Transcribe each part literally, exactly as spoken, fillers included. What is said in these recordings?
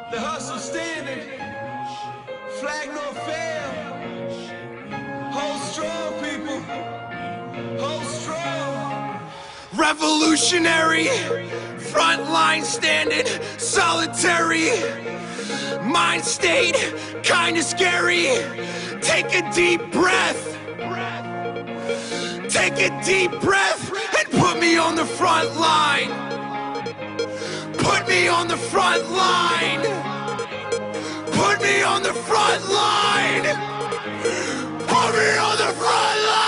The hustle standing, flag no fail. Hold strong, people. Hold strong. Revolutionary, front line standing, solitary. Mind state, kinda scary. Take a deep breath. Take a deep breath and put me on the front line. Put me on the front line. Put me on the front line. Put me on the front line.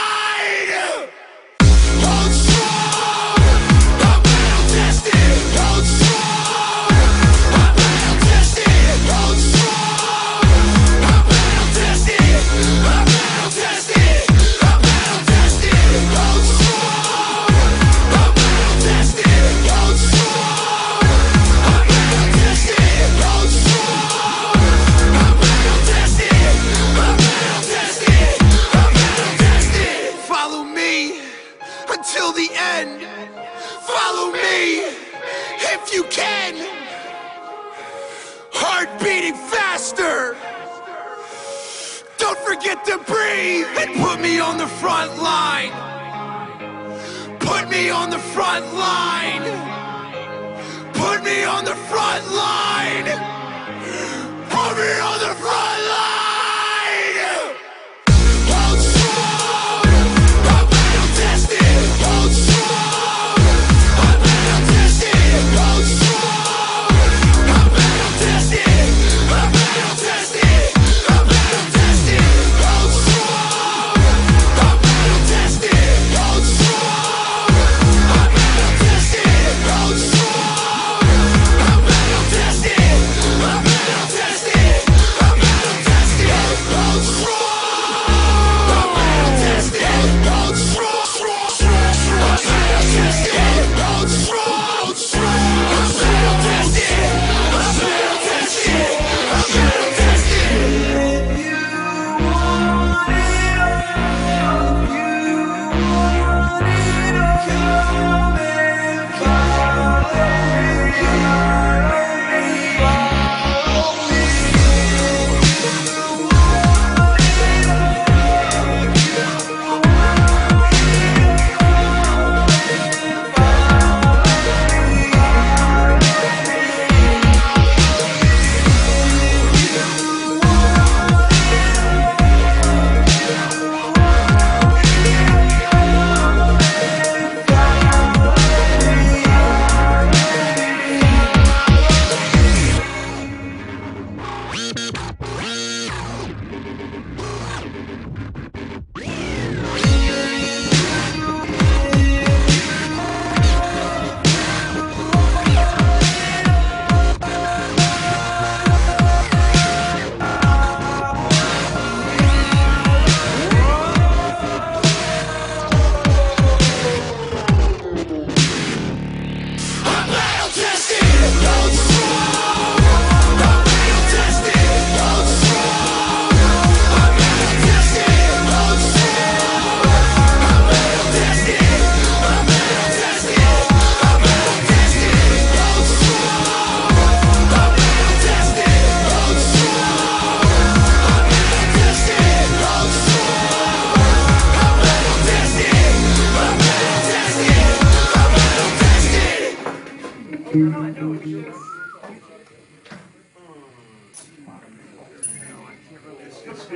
Hold strong. I'm battle tested. Hold strong. I'm battle tested. Hold strong. I'm battle tested. I'm battle tested. I'm battle tested. Hold strong. I'm battle tested. Hold strong. I'm battle tested. Hold strong. I'm battle tested. I'm battle tested. I'm battle tested. Follow me until the end. Follow me if you can. Heart beating faster. Don't forget to breathe and put me on the front line. Put me on the front line. Put me on the front line. Put me on the front line. Hold strong. I'm battle tested. Hold strong. I'm battle tested. Hold strong. I'm battle tested. I'm battle tested. I'm battle tested. Hold strong. I'm battle tested. Hold strong. I'm battle tested. Hold strong. I'm battle tested. I'm battle tested. I'm battle tested. Hold strong. I'm battle tested. Hold strong. I'm battle tested. Hold strong. I'm battle tested. I'm battle tested. I'm battle tested. If you want it all, if you want it all, come and follow me. Follow me. I'm battle tested. Hold strong. I'm battle tested. Hold strong. I'm battle tested. Hold strong. I'm battle tested. I'm battle tested. I'm battle tested. Hold strong. I'm battle tested. Hold strong. I'm battle tested. Hold strong. I'm battle tested. I'm battle tested. I'm battle tested.